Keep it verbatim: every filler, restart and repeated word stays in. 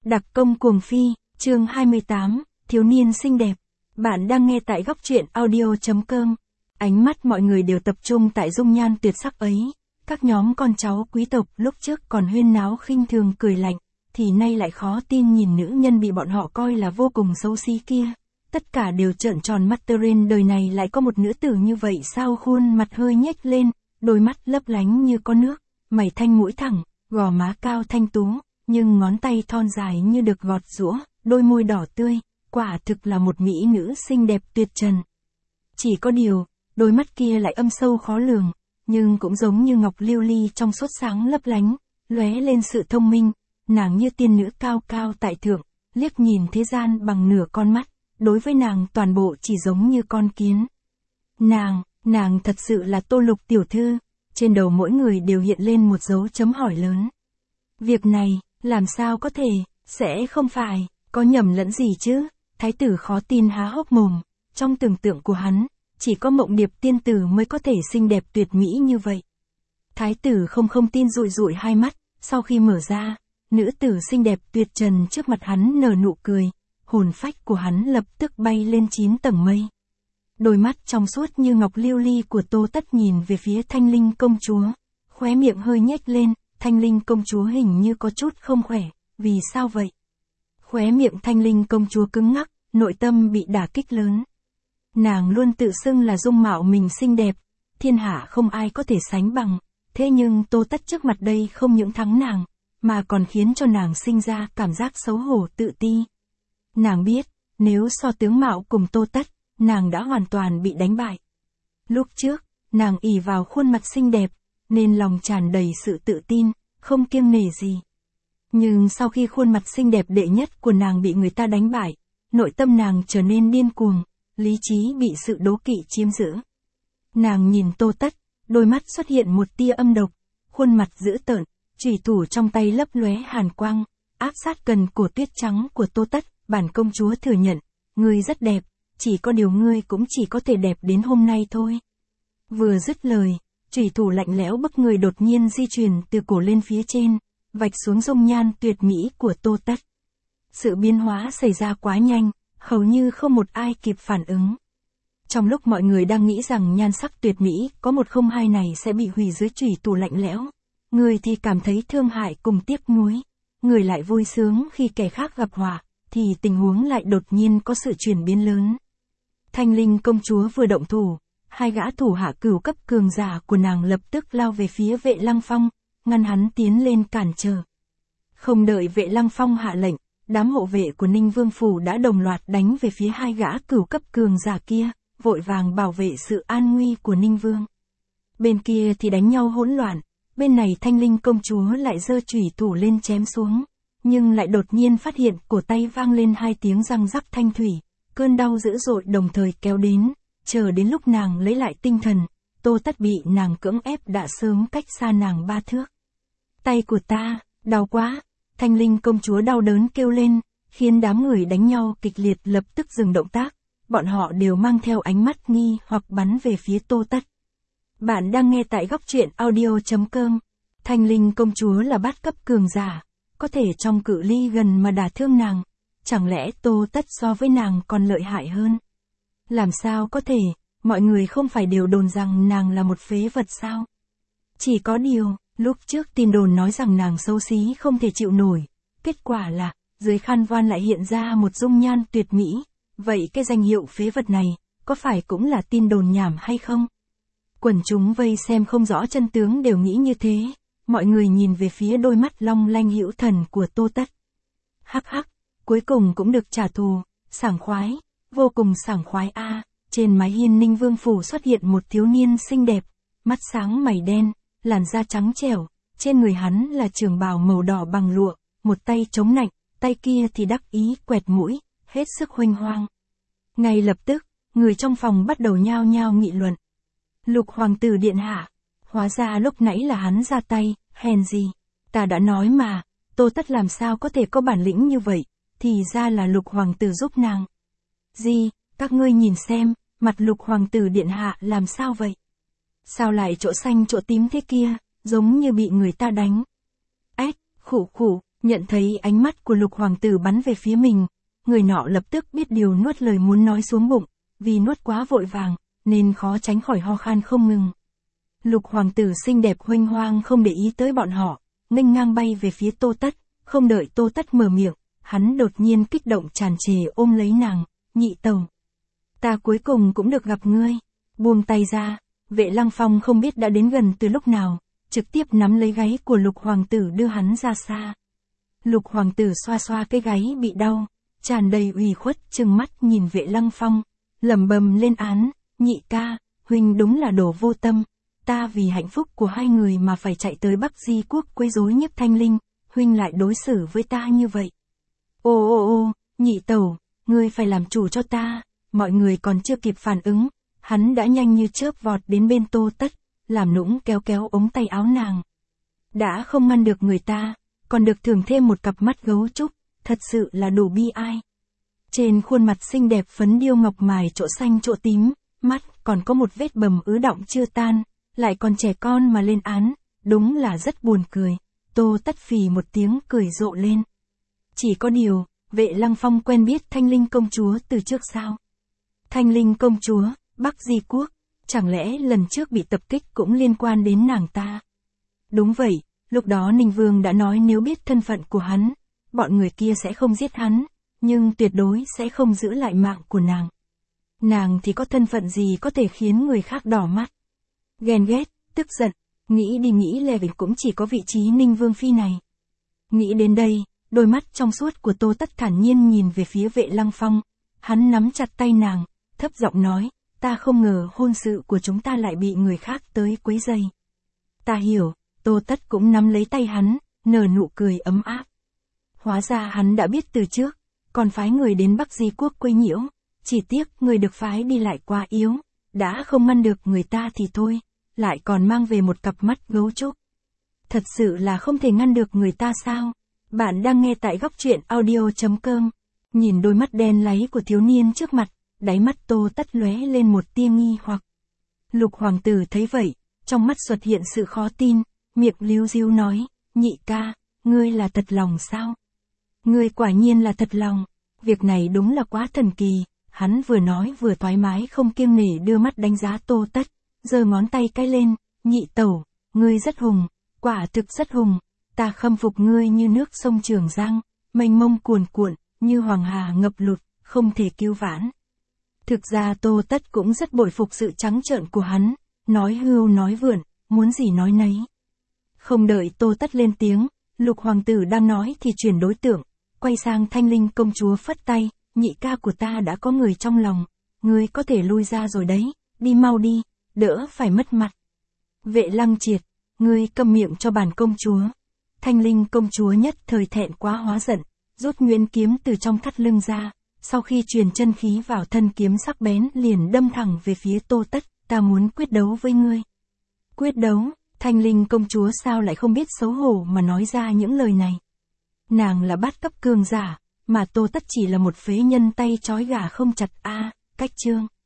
Đặc công cuồng phi, chương hai mươi tám, thiếu niên xinh đẹp. Bạn đang nghe tại góc truyện audio.com. Ánh mắt mọi người đều tập trung tại dung nhan tuyệt sắc ấy. Các nhóm con cháu quý tộc lúc trước còn huyên náo khinh thường cười lạnh, thì nay lại khó tin nhìn nữ nhân bị bọn họ coi là vô cùng xấu xí kia. Tất cả đều trợn tròn mắt, trên đời này lại có một nữ tử như vậy sao? Khuôn mặt hơi nhếch lên, đôi mắt lấp lánh như có nước, mày thanh mũi thẳng, gò má cao thanh tú, nhưng ngón tay thon dài như được gọt giũa, đôi môi đỏ tươi, quả thực là một mỹ nữ xinh đẹp tuyệt trần. Chỉ có điều, đôi mắt kia lại âm sâu khó lường, nhưng cũng giống như ngọc lưu ly trong suốt sáng lấp lánh, lóe lên sự thông minh, nàng như tiên nữ cao cao tại thượng, liếc nhìn thế gian bằng nửa con mắt, đối với nàng toàn bộ chỉ giống như con kiến. Nàng, nàng thật sự là Tô Lục tiểu thư, trên đầu mỗi người đều hiện lên một dấu chấm hỏi lớn. Việc này, làm sao có thể, sẽ không phải, có nhầm lẫn gì chứ? Thái tử khó tin há hốc mồm, trong tưởng tượng của hắn, chỉ có Mộng Điệp tiên tử mới có thể xinh đẹp tuyệt mỹ như vậy. Thái tử không không tin dụi dụi hai mắt, sau khi mở ra, nữ tử xinh đẹp tuyệt trần trước mặt hắn nở nụ cười, hồn phách của hắn lập tức bay lên chín tầng mây. Đôi mắt trong suốt như ngọc lưu ly của Tô Tất nhìn về phía Thanh Linh công chúa, khóe miệng hơi nhếch lên. Thanh Linh công chúa hình như có chút không khỏe, vì sao vậy? Khóe miệng Thanh Linh công chúa cứng ngắc, nội tâm bị đả kích lớn. Nàng luôn tự xưng là dung mạo mình xinh đẹp, thiên hạ không ai có thể sánh bằng, thế nhưng Tô Tất trước mặt đây không những thắng nàng, mà còn khiến cho nàng sinh ra cảm giác xấu hổ tự ti. Nàng biết, nếu so tướng mạo cùng Tô Tất, nàng đã hoàn toàn bị đánh bại. Lúc trước, nàng ỷ vào khuôn mặt xinh đẹp, nên lòng tràn đầy sự tự tin, không kiêng nể gì. Nhưng sau khi khuôn mặt xinh đẹp đệ nhất của nàng bị người ta đánh bại, nội tâm nàng trở nên điên cuồng, lý trí bị sự đố kỵ chiếm giữ. Nàng nhìn Tô Tất, đôi mắt xuất hiện một tia âm độc, khuôn mặt dữ tợn, chủy thủ trong tay lấp lóe hàn quang, áp sát gần cổ tuyết trắng của Tô Tất. Bản công chúa thừa nhận, ngươi rất đẹp, chỉ có điều ngươi cũng chỉ có thể đẹp đến hôm nay thôi. Vừa dứt lời, chủy thủ lạnh lẽo bức người đột nhiên di chuyển từ cổ lên phía trên, vạch xuống dung nhan tuyệt mỹ của Tô Tất. Sự biến hóa xảy ra quá nhanh, hầu như không một ai kịp phản ứng. Trong lúc mọi người đang nghĩ rằng nhan sắc tuyệt mỹ có một không hai này sẽ bị hủy dưới chủy thủ lạnh lẽo, người thì cảm thấy thương hại cùng tiếc nuối, người lại vui sướng khi kẻ khác gặp họa, thì tình huống lại đột nhiên có sự chuyển biến lớn. Thanh Linh công chúa vừa động thủ, hai gã thủ hạ cửu cấp cường giả của nàng lập tức lao về phía Vệ Lăng Phong, ngăn hắn tiến lên cản trở. Không đợi Vệ Lăng Phong hạ lệnh, đám hộ vệ của Ninh Vương phủ đã đồng loạt đánh về phía hai gã cửu cấp cường giả kia, vội vàng bảo vệ sự an nguy của Ninh Vương. Bên kia thì đánh nhau hỗn loạn, bên này Thanh Linh công chúa lại giơ chủy thủ lên chém xuống, nhưng lại đột nhiên phát hiện cổ tay vang lên hai tiếng răng rắc thanh thủy, cơn đau dữ dội đồng thời kéo đến. Chờ đến lúc nàng lấy lại tinh thần, Tô Tất bị nàng cưỡng ép đã sớm cách xa nàng ba thước. Tay của ta, đau quá, Thanh Linh công chúa đau đớn kêu lên, khiến đám người đánh nhau kịch liệt lập tức dừng động tác, bọn họ đều mang theo ánh mắt nghi hoặc bắn về phía Tô Tất. Bạn đang nghe tại góc truyện audio.com. Thanh Linh công chúa là bát cấp cường giả, có thể trong cự ly gần mà đả thương nàng, chẳng lẽ Tô Tất so với nàng còn lợi hại hơn? Làm sao có thể, mọi người không phải đều đồn rằng nàng là một phế vật sao? Chỉ có điều, lúc trước tin đồn nói rằng nàng xấu xí không thể chịu nổi, kết quả là, dưới khăn voan lại hiện ra một dung nhan tuyệt mỹ, vậy cái danh hiệu phế vật này, có phải cũng là tin đồn nhảm hay không? Quần chúng vây xem không rõ chân tướng đều nghĩ như thế, mọi người nhìn về phía đôi mắt long lanh hữu thần của Tô Tất. Hắc hắc, cuối cùng cũng được trả thù, sảng khoái. Vô cùng sảng khoái a. À. Trên mái hiên Ninh Vương phủ xuất hiện một thiếu niên xinh đẹp, mắt sáng mày đen, làn da trắng trẻo, trên người hắn là trường bào màu đỏ bằng lụa, một tay chống nạnh, tay kia thì đắc ý quẹt mũi, hết sức huênh hoang. Ngay lập tức, người trong phòng bắt đầu nhao nhao nghị luận. Lục hoàng tử điện hạ, hóa ra lúc nãy là hắn ra tay, hèn gì, ta đã nói mà, Tô Tất làm sao có thể có bản lĩnh như vậy, thì ra là Lục hoàng tử giúp nàng. Gì, các ngươi nhìn xem, mặt Lục hoàng tử điện hạ làm sao vậy? Sao lại chỗ xanh chỗ tím thế kia, giống như bị người ta đánh? Ếch, khụ khụ, Nhận thấy ánh mắt của Lục hoàng tử bắn về phía mình, người nọ lập tức biết điều nuốt lời muốn nói xuống bụng, vì nuốt quá vội vàng, nên khó tránh khỏi ho khan không ngừng. Lục hoàng tử xinh đẹp huênh hoang không để ý tới bọn họ, nghênh ngang bay về phía Tô Tất, không đợi Tô Tất mở miệng, hắn đột nhiên kích động tràn trề ôm lấy nàng, nhị tẩu. Ta cuối cùng cũng được gặp ngươi. Buông tay ra, Vệ Lăng Phong không biết đã đến gần từ lúc nào, trực tiếp nắm lấy gáy của Lục hoàng tử đưa hắn ra xa. Lục hoàng tử xoa xoa cái gáy bị đau, tràn đầy ủy khuất trừng mắt nhìn Vệ Lăng Phong, lẩm bẩm lên án, nhị ca, huynh đúng là đồ vô tâm, ta vì hạnh phúc của hai người mà phải chạy tới Bắc Di quốc quấy rối Nhiếp Thanh Linh, huynh lại đối xử với ta như vậy. Ô ô ô, nhị tẩu, ngươi phải làm chủ cho ta. Mọi người còn chưa kịp phản ứng, hắn đã nhanh như chớp vọt đến bên Tô Tất, làm nũng kéo kéo ống tay áo nàng. Đã không ngăn được người ta, còn được thưởng thêm một cặp mắt gấu trúc, thật sự là đủ bi ai. Trên khuôn mặt xinh đẹp phấn điêu ngọc mài chỗ xanh chỗ tím, mắt còn có một vết bầm ứ đọng chưa tan, lại còn trẻ con mà lên án, đúng là rất buồn cười. Tô Tất phì một tiếng cười rộ lên. Chỉ có điều, Vệ Lăng Phong quen biết Thanh Linh công chúa từ trước sao? Thanh Linh công chúa, Bắc Di quốc, chẳng lẽ lần trước bị tập kích cũng liên quan đến nàng ta? Đúng vậy, lúc đó Ninh Vương đã nói nếu biết thân phận của hắn, bọn người kia sẽ không giết hắn, nhưng tuyệt đối sẽ không giữ lại mạng của nàng. Nàng thì có thân phận gì có thể khiến người khác đỏ mắt? Ghen ghét, tức giận, nghĩ đi nghĩ lại cũng chỉ có vị trí Ninh Vương phi này. Nghĩ đến đây, đôi mắt trong suốt của Tô Tất thản nhiên nhìn về phía Vệ Lăng Phong, hắn nắm chặt tay nàng, thấp giọng nói, ta không ngờ hôn sự của chúng ta lại bị người khác tới quấy rầy. Ta hiểu, Tô Tất cũng nắm lấy tay hắn, nở nụ cười ấm áp. Hóa ra hắn đã biết từ trước, còn phái người đến Bắc Di quốc quấy nhiễu, chỉ tiếc người được phái đi lại quá yếu, đã không ngăn được người ta thì thôi, lại còn mang về một cặp mắt gấu trúc. Thật sự là không thể ngăn được người ta sao? Bạn đang nghe tại góc truyện audio chấm com. Nhìn đôi mắt đen láy của thiếu niên trước mặt, đáy mắt Tô Tất lóe lên một tia nghi hoặc. Lục hoàng tử thấy vậy, trong mắt xuất hiện sự khó tin, miệng líu díu nói, nhị ca, ngươi là thật lòng sao? Ngươi quả nhiên là thật lòng, việc này đúng là quá thần kỳ. Hắn vừa nói vừa thoải mái không kiêng nể đưa mắt đánh giá Tô Tất, giơ ngón tay cái lên, nhị tẩu, ngươi rất hùng, quả thực rất hùng, ta khâm phục ngươi như nước sông Trường Giang, mênh mông cuồn cuộn, như hoàng hà ngập lụt, không thể cứu vãn. Thực ra Tô Tất cũng rất bội phục sự trắng trợn của hắn, nói hưu nói vượn, muốn gì nói nấy. Không đợi Tô Tất lên tiếng, Lục hoàng tử đang nói thì chuyển đối tượng, quay sang Thanh Linh công chúa phất tay, nhị ca của ta đã có người trong lòng, ngươi có thể lui ra rồi đấy, đi mau đi, đỡ phải mất mặt. Vệ Lăng Triệt, ngươi câm miệng cho bản công chúa. Thanh Linh công chúa nhất thời thẹn quá hóa giận, rút nguyên kiếm từ trong thắt lưng ra, sau khi truyền chân khí vào thân kiếm sắc bén liền đâm thẳng về phía Tô Tất, ta muốn quyết đấu với ngươi. Quyết đấu, Thanh Linh công chúa sao lại không biết xấu hổ mà nói ra những lời này. Nàng là bát cấp cường giả, mà Tô Tất chỉ là một phế nhân tay trói gà không chặt a. Cách chương.